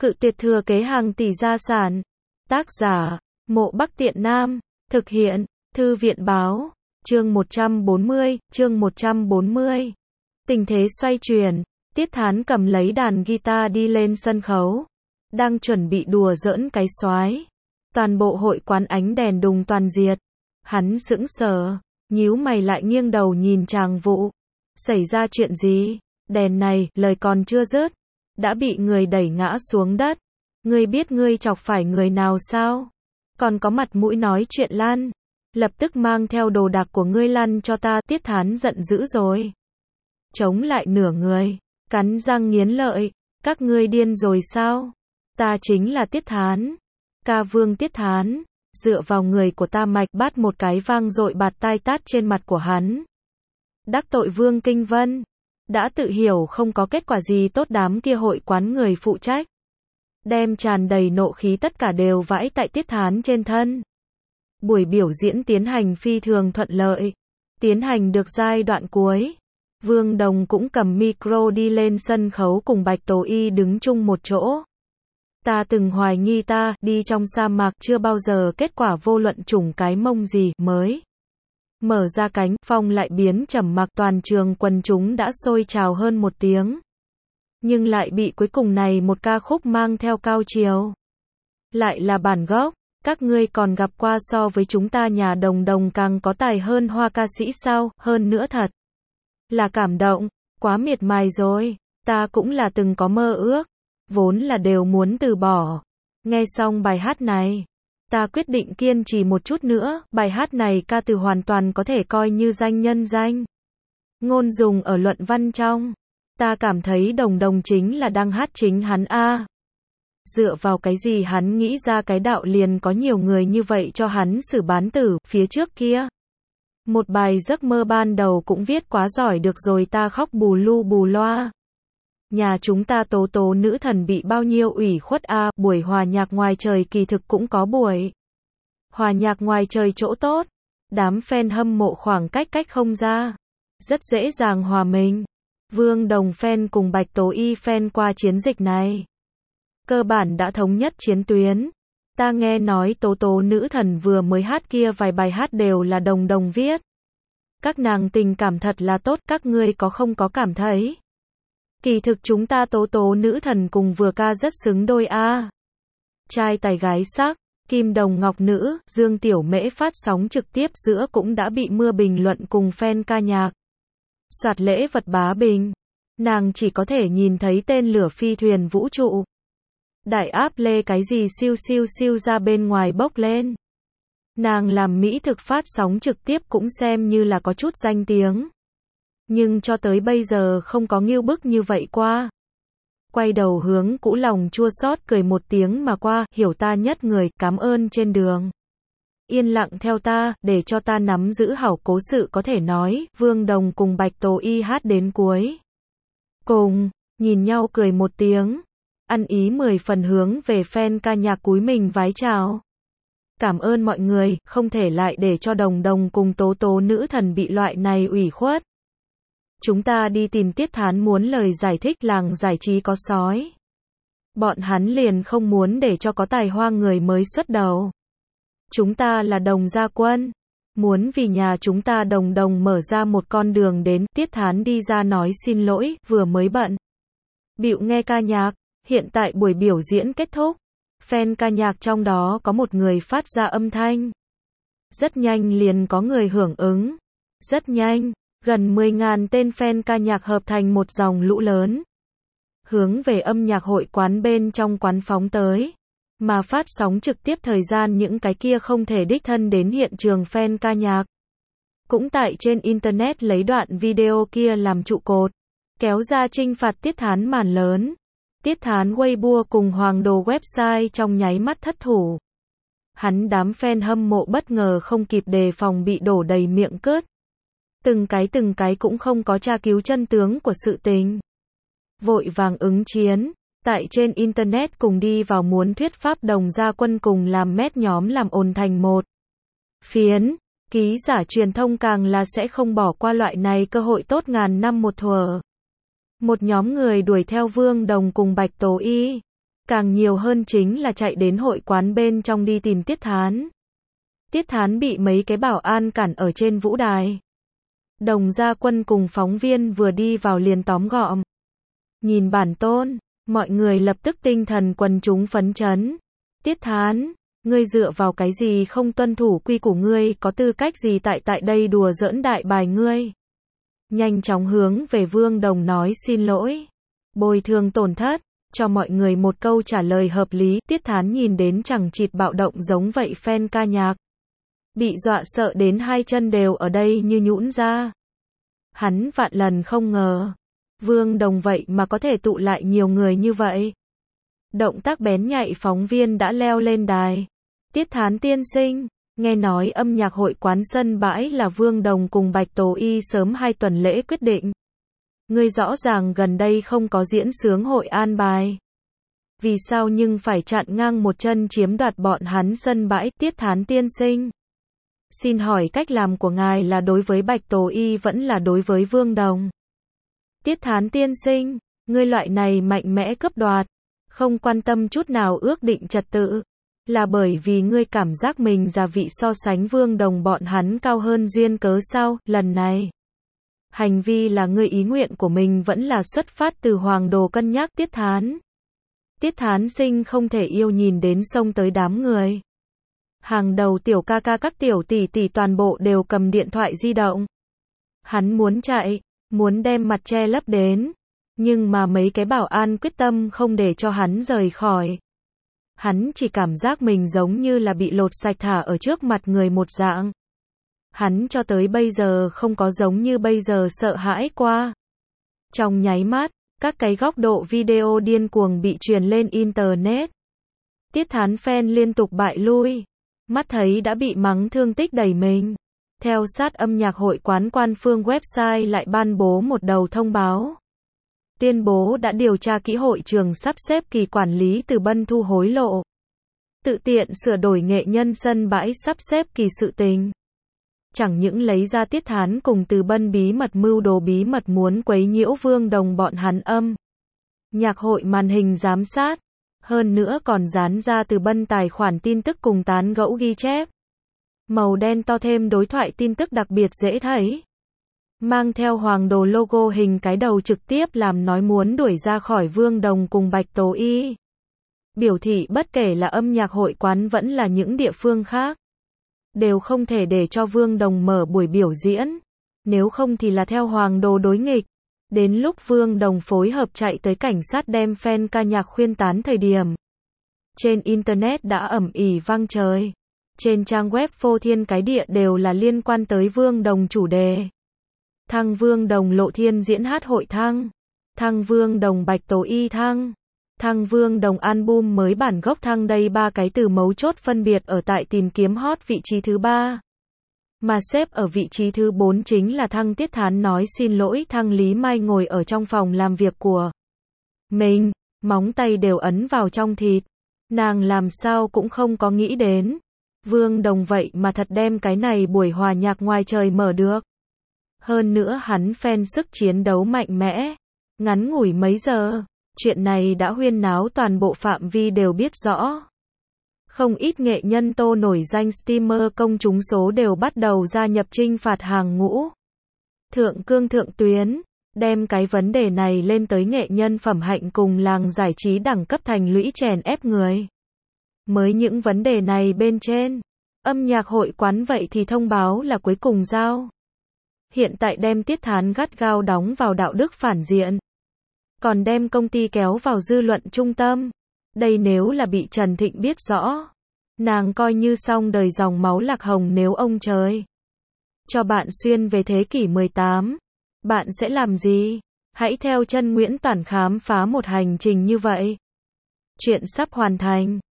Cự tuyệt thừa kế hàng tỷ gia sản. Tác giả, Mộ Bắc Tiện Nam. Thực hiện, Thư viện báo. Chương 140. Tình thế xoay chuyển. Tiết Thán cầm lấy đàn guitar đi lên sân khấu. Đang chuẩn bị đùa giỡn cái soái. Toàn bộ hội quán ánh đèn đùng toàn diệt. Hắn sững sờ, nhíu mày lại nghiêng đầu nhìn Tràng Vũ. Xảy ra chuyện gì? Đèn này, lời còn chưa dứt, đã bị người đẩy ngã xuống đất. Ngươi biết ngươi chọc phải người nào sao? Còn có mặt mũi nói chuyện lăn. Lập tức mang theo đồ đạc của ngươi lăn cho ta. Tiết Thán giận dữ rồi. Chống lại nửa người, cắn răng nghiến lợi. Các ngươi điên rồi sao? Ta chính là Tiết Thán. Ca vương Tiết Thán. Dựa vào người của ta mạch bát một cái vang dội bạt tai tát trên mặt của hắn. Đắc tội Vương Kinh Vân. Đã tự hiểu không có kết quả gì tốt, đám kia hội quán người phụ trách đem tràn đầy nộ khí tất cả đều vãi tại Tiết Thán trên thân. Buổi biểu diễn tiến hành phi thường thuận lợi. Tiến hành được giai đoạn cuối. Vương Đồng cũng cầm micro đi lên sân khấu cùng Bạch Tố Y đứng chung một chỗ. Ta từng hoài nghi ta đi trong sa mạc chưa bao giờ kết quả vô luận chủng cái mông gì mới. Mở ra cánh, phong lại biến trầm mặc, toàn trường quần chúng đã sôi trào hơn một tiếng. Nhưng lại bị cuối cùng này một ca khúc mang theo cao chiều. Lại là bản gốc, các ngươi còn gặp qua so với chúng ta nhà Đồng Đồng càng có tài hơn Hoa ca sĩ sao, hơn nữa thật là cảm động, quá miệt mài rồi, ta cũng là từng có mơ ước, vốn là đều muốn từ bỏ. Nghe xong bài hát này, ta quyết định kiên trì một chút nữa, bài hát này ca từ hoàn toàn có thể coi như danh nhân danh ngôn dùng ở luận văn trong. Ta cảm thấy Đồng Đồng chính là đang hát chính hắn a. Dựa vào cái gì hắn nghĩ ra cái đạo liền có nhiều người như vậy cho hắn xử bán tử, phía trước kia. Một bài giấc mơ ban đầu cũng viết quá giỏi được rồi, ta khóc bù lu bù loa. Nhà chúng ta Tố Tố nữ thần bị bao nhiêu ủy khuất a, buổi hòa nhạc ngoài trời kỳ thực cũng có buổi hòa nhạc ngoài trời chỗ tốt. Đám fan hâm mộ khoảng cách không ra. Rất dễ dàng hòa mình. Vương Đồng fan cùng Bạch Tố Y fan qua chiến dịch này. Cơ bản đã thống nhất chiến tuyến. Ta nghe nói Tố Tố nữ thần vừa mới hát kia vài bài hát đều là Đồng Đồng viết. Các nàng tình cảm thật là tốt, các ngươi không có cảm thấy? Kỳ thực chúng ta Tố Tố nữ thần cùng vừa ca rất xứng đôi a. Trai tài gái sắc, Kim Đồng Ngọc nữ, Dương Tiểu Mễ phát sóng trực tiếp giữa cũng đã bị mưa bình luận cùng fan ca nhạc. Soạt lễ vật bá bình. Nàng chỉ có thể nhìn thấy tên lửa phi thuyền vũ trụ. Đại áp lê cái gì siêu siêu siêu ra bên ngoài bốc lên. Nàng làm mỹ thực phát sóng trực tiếp cũng xem như là có chút danh tiếng. Nhưng cho tới bây giờ không có ngưu bức như vậy qua. Quay đầu hướng Cũ lòng chua xót cười một tiếng mà qua, hiểu ta nhất người, cảm ơn trên đường. Yên lặng theo ta, để cho ta nắm giữ hảo cố sự có thể nói, Vương Đồng cùng Bạch Tố Y hát đến cuối. Cùng, nhìn nhau cười một tiếng. Ăn ý 10 phần hướng về fan ca nhạc cúi mình vái chào. Cảm ơn mọi người, không thể lại để cho Đồng Đồng cùng Tố Tố nữ thần bị loại này ủy khuất. Chúng ta đi tìm Tiết Thán muốn lời giải thích, làng giải trí có sói. Bọn hắn liền không muốn để cho có tài hoa người mới xuất đầu. Chúng ta là Đồng gia quân. Muốn vì nhà chúng ta Đồng Đồng mở ra một con đường đến. Tiết Thán đi ra nói xin lỗi, vừa mới bận bịu nghe ca nhạc. Hiện tại buổi biểu diễn kết thúc. Fan ca nhạc trong đó có một người phát ra âm thanh. Rất nhanh liền có người hưởng ứng. Rất nhanh, gần 10.000 tên fan ca nhạc hợp thành một dòng lũ lớn. Hướng về âm nhạc hội quán bên trong quán phóng tới. Mà phát sóng trực tiếp thời gian những cái kia không thể đích thân đến hiện trường fan ca nhạc. Cũng tại trên internet lấy đoạn video kia làm trụ cột. Kéo ra trinh phạt Tiết Thán màn lớn. Tiết Thán Weibo cùng Hoàng Đồ website trong nháy mắt thất thủ. Hắn đám fan hâm mộ bất ngờ không kịp đề phòng bị đổ đầy miệng cướt. Từng cái cũng không có tra cứu chân tướng của sự tình. Vội vàng ứng chiến. Tại trên internet cùng đi vào muốn thuyết pháp Đồng gia quân cùng làm mét nhóm làm ồn thành một phiến. Ký giả truyền thông càng là sẽ không bỏ qua loại này cơ hội tốt ngàn năm một thuở. Một nhóm người đuổi theo Vương Đồng cùng Bạch Tố Y. Càng nhiều hơn chính là chạy đến hội quán bên trong đi tìm Tiết Thán. Tiết Thán bị mấy cái bảo an cản ở trên vũ đài. Đồng Gia Quân cùng phóng viên vừa đi vào liền tóm gọn. Nhìn bản tôn, mọi người lập tức tinh thần quần chúng phấn chấn. Tiết Thán, ngươi dựa vào cái gì không tuân thủ quy củ, ngươi có tư cách gì tại đây đùa giỡn đại bài ngươi? Nhanh chóng hướng về Vương Đồng nói xin lỗi, bồi thường tổn thất, cho mọi người một câu trả lời hợp lý. Tiết Thán nhìn đến chẳng chịt bạo động giống vậy fan ca nhạc, bị dọa sợ đến hai chân đều ở đây như nhũn ra. Hắn vạn lần không ngờ, Vương Đồng vậy mà có thể tụ lại nhiều người như vậy. Động tác bén nhạy phóng viên đã leo lên đài. Tiết Thán tiên sinh, nghe nói âm nhạc hội quán sân bãi là Vương Đồng cùng Bạch Tố Y sớm 2 tuần lễ quyết định. Ngươi rõ ràng gần đây không có diễn sướng hội an bài. Vì sao nhưng phải chặn ngang một chân chiếm đoạt bọn hắn sân bãi? Tiết Thán tiên sinh, xin hỏi cách làm của ngài là đối với Bạch Tố Y vẫn là đối với Vương Đồng? Tiết Thán tiên sinh, ngươi loại này mạnh mẽ cướp đoạt, không quan tâm chút nào ước định trật tự, là bởi vì ngươi cảm giác mình gia vị so sánh Vương Đồng bọn hắn cao hơn duyên cớ sao? Lần này, hành vi là ngươi ý nguyện của mình vẫn là xuất phát từ hoàng đồ cân nhắc? Tiết Thán, Tiết Thán sinh không thể yêu nhìn đến xông tới đám người. Hàng đầu tiểu ca ca các tiểu tỷ tỷ toàn bộ đều cầm điện thoại di động. Hắn muốn chạy, muốn đem mặt che lấp đến, nhưng mà mấy cái bảo an quyết tâm không để cho hắn rời khỏi. Hắn chỉ cảm giác mình giống như là bị lột sạch thả ở trước mặt người một dạng. Hắn cho tới bây giờ không có giống như bây giờ sợ hãi qua. Trong nháy mắt, các cái góc độ video điên cuồng bị truyền lên internet. Tiết Thán fan liên tục bại lui, mắt thấy đã bị mắng thương tích đầy mình. Theo sát âm nhạc hội quán quan phương website lại ban bố một đầu thông báo. Tuyên bố đã điều tra kỹ hội trường sắp xếp kỳ quản lý Từ Bân thu hối lộ. Tự tiện sửa đổi nghệ nhân sân bãi sắp xếp kỳ sự tình. Chẳng những lấy ra Tiết Thán cùng Từ Bân bí mật mưu đồ bí mật muốn quấy nhiễu Vương Đồng bọn hắn âm nhạc hội màn hình giám sát, hơn nữa còn dán ra Từ Bân tài khoản tin tức cùng tán gẫu ghi chép. Màu đen to thêm đối thoại tin tức đặc biệt dễ thấy. Mang theo hoàng đồ logo hình cái đầu trực tiếp làm nói muốn đuổi ra khỏi Vương Đồng cùng Bạch Tố Y. Biểu thị bất kể là âm nhạc hội quán vẫn là những địa phương khác, đều không thể để cho Vương Đồng mở buổi biểu diễn. Nếu không thì là theo hoàng đồ đối nghịch. Đến lúc Vương Đồng phối hợp chạy tới cảnh sát đem fan ca nhạc khuyên tán thời điểm. Trên internet đã ầm ĩ vang trời. Trên trang web phô thiên cái địa đều là liên quan tới Vương Đồng chủ đề. Thăng Vương Đồng lộ thiên diễn hát hội thăng. Thăng Vương Đồng Bạch Tố Y thăng. Thăng Vương Đồng album mới bản gốc thăng, đây ba cái từ mấu chốt phân biệt ở tại tìm kiếm hot vị trí thứ 3. Mà xếp ở vị trí thứ 4 chính là thăng Tiết Thán nói xin lỗi. Thăng Lý Mai ngồi ở trong phòng làm việc của mình, móng tay đều ấn vào trong thịt. Nàng làm sao cũng không có nghĩ đến Vương Đồng vậy mà thật đem cái này buổi hòa nhạc ngoài trời mở được. Hơn nữa hắn fan sức chiến đấu mạnh mẽ. Ngắn ngủi mấy giờ, chuyện này đã huyên náo toàn bộ phạm vi đều biết rõ. Không ít nghệ nhân tô nổi danh streamer công chúng số đều bắt đầu gia nhập chinh phạt hàng ngũ. Thượng cương thượng tuyến, đem cái vấn đề này lên tới nghệ nhân phẩm hạnh cùng làng giải trí đẳng cấp thành lũy chèn ép người. Mới những vấn đề này bên trên, âm nhạc hội quán vậy thì thông báo là cuối cùng giao. Hiện tại đem Tiết Thán gắt gao đóng vào đạo đức phản diện. Còn đem công ty kéo vào dư luận trung tâm. Đây nếu là bị Trần Thịnh biết rõ, nàng coi như xong đời dòng máu lạc hồng. Nếu ông trời cho bạn xuyên về thế kỷ 18, bạn sẽ làm gì? Hãy theo chân Nguyễn Toản khám phá một hành trình như vậy. Chuyện sắp hoàn thành.